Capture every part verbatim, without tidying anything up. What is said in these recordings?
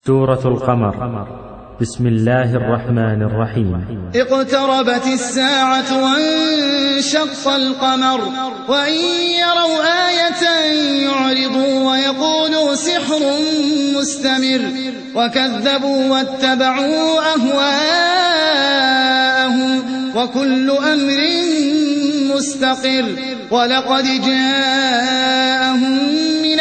سورة القمر. بسم الله الرحمن الرحيم. اقتربت الساعة وانشق القمر وإن يروا آية يعرضوا ويقولوا سحر مستمر وكذبوا واتبعوا أهواءهم وكل أمر مستقر ولقد جاءهم من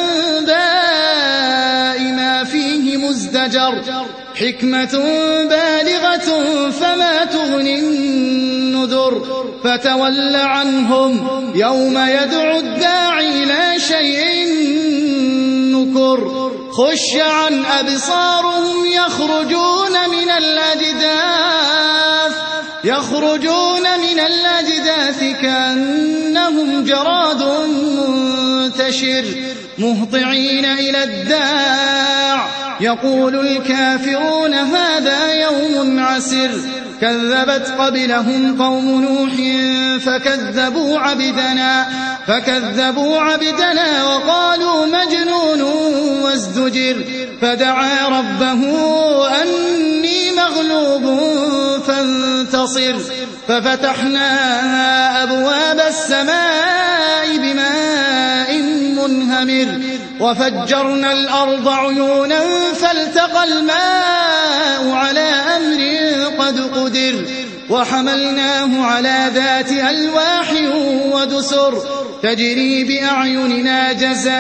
الأنباء ما فيه مزدجر حكمة بالغة فما تغني النذر فتول عنهم يوم يدعو الداعي إلى شيء نكر خش عن أبصارهم يخرجون من الأجداث يخرجون من الأجداث كأنهم جراد منتشر مهطعين إلى الداع يقول الكافرون هذا يوم عسر كذبت قبلهم قوم نوح فكذبوا عبدنا فكذبوا عبدنا وقالوا مجنون وازدجر فدعا ربه أني مغلوب فانتصر ففتحنا أبواب السماء بماء منهمر وفجرنا الأرض عيونا فالتقى الماء على أمر قد قدر وحملناه على ذات ألواح ودسر تجري بأعيننا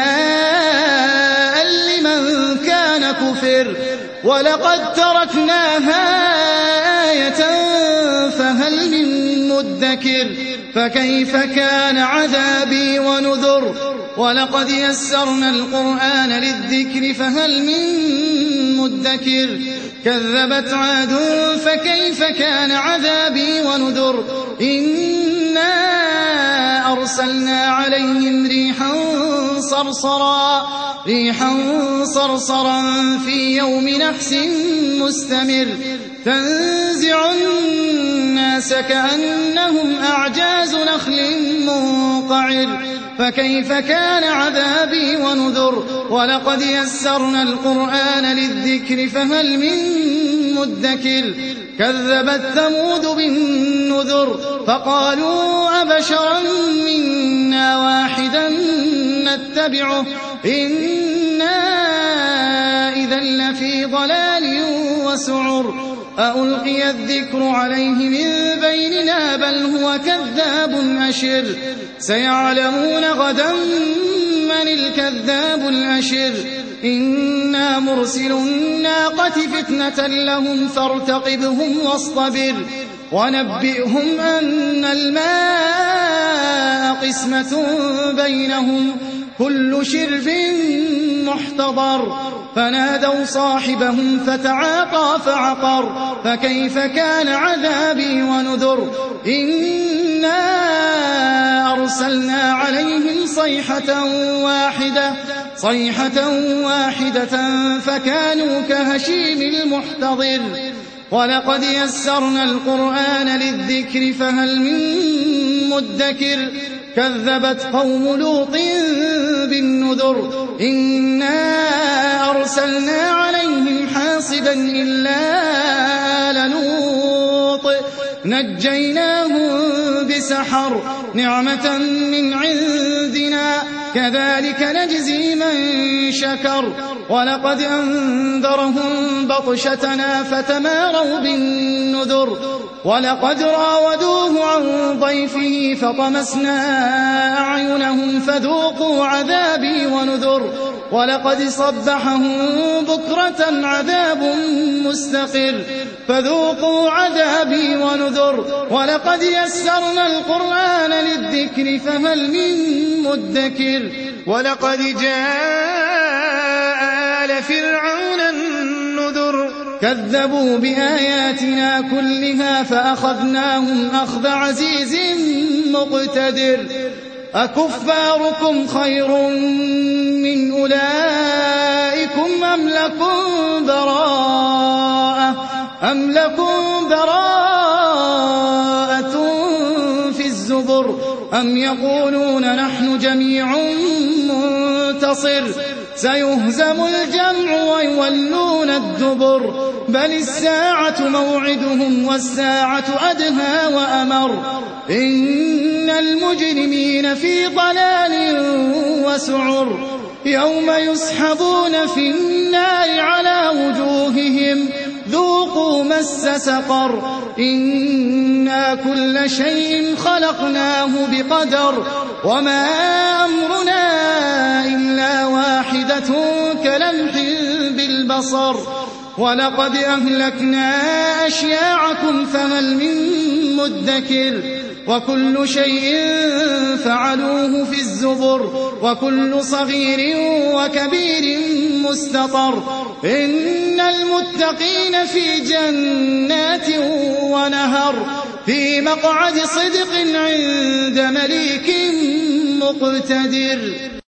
جزاء لمن كان كفر ولقد تركناها آية فهل من مدكر فكيف كان عذابي ونذر ولقد يسرنا القرآن للذكر فهل من مدكر كذبت عاد فكيف كان عذابي ونذر إنا أرسلنا عليهم ريحا صرصرا ريحا صرصرا في يوم نحس مستمر تنزع الناس كأنهم أعجاز نخل منقعر فكيف كان عذابي ونذر ولقد يسرنا القرآن للذكر فهل من مدكر كذبت ثمود بالنذر فقالوا أبشرا منا واحدا نتبعه إنا إذا لفي ضلال وسعر أألقي الذكر عليه من بيننا بل هو كذاب أشر سيعلمون غدا من الكذاب الأشر إنا مرسل الناقة فتنة لهم فارتقبهم واصطبر ونبئهم أن الماء قسمة بينهم كل شرب محتضر فنادوا صاحبهم فتعاطى فعقر فكيف كان عذابي ونذر إنا أرسلنا عليهم صيحة واحدة صيحة واحدة فكانوا كهشيم المحتضر ولقد يسرنا القرآن للذكر فهل من مدكر كذبت قوم لوط بالنذر إنا أرسلنا عليهم حاصبا إلا آل لوط نجيناهم بسحر نعمة من عندنا كذلك نجزي من شكر ولقد أنذرهم بطشتنا فتماروا بالنذر ولقد راودوه عن ضيفه فطمسنا أعينهم فذوقوا عذابي ونذر ولقد صبحهم بكرة عذاب مستقر فذوقوا عذابي ونذر ولقد يسرنا القرآن للذكر فهل من مدكر ولقد جاء آل فرعون النذر كذبوا بآياتنا كلها فأخذناهم أخذ عزيز مقتدر أكفاركم خير من أولئكم أم لكم براءة أم لكم براءة في الزبر أم يقولون نحن جميع منتصر سيهزم الجمع ويولون الدبر بل الساعة موعدهم والساعة أدهى وأمر إن المجرمين في ضلال وسعر يوم يسحبون في النار على وجوههم ذوقوا مس سقر إنا كل شيء خلقناه بقدر وما أمرنا إلا واحدة كلمح بالبصر ولقد أهلكنا أشياعكم فهل من مدكر وكل شيء فعلوه في الزبر وكل صغير وكبير مستطر إن المتقين في جنات ونهر في مقعد صدق عند مليك مقتدر.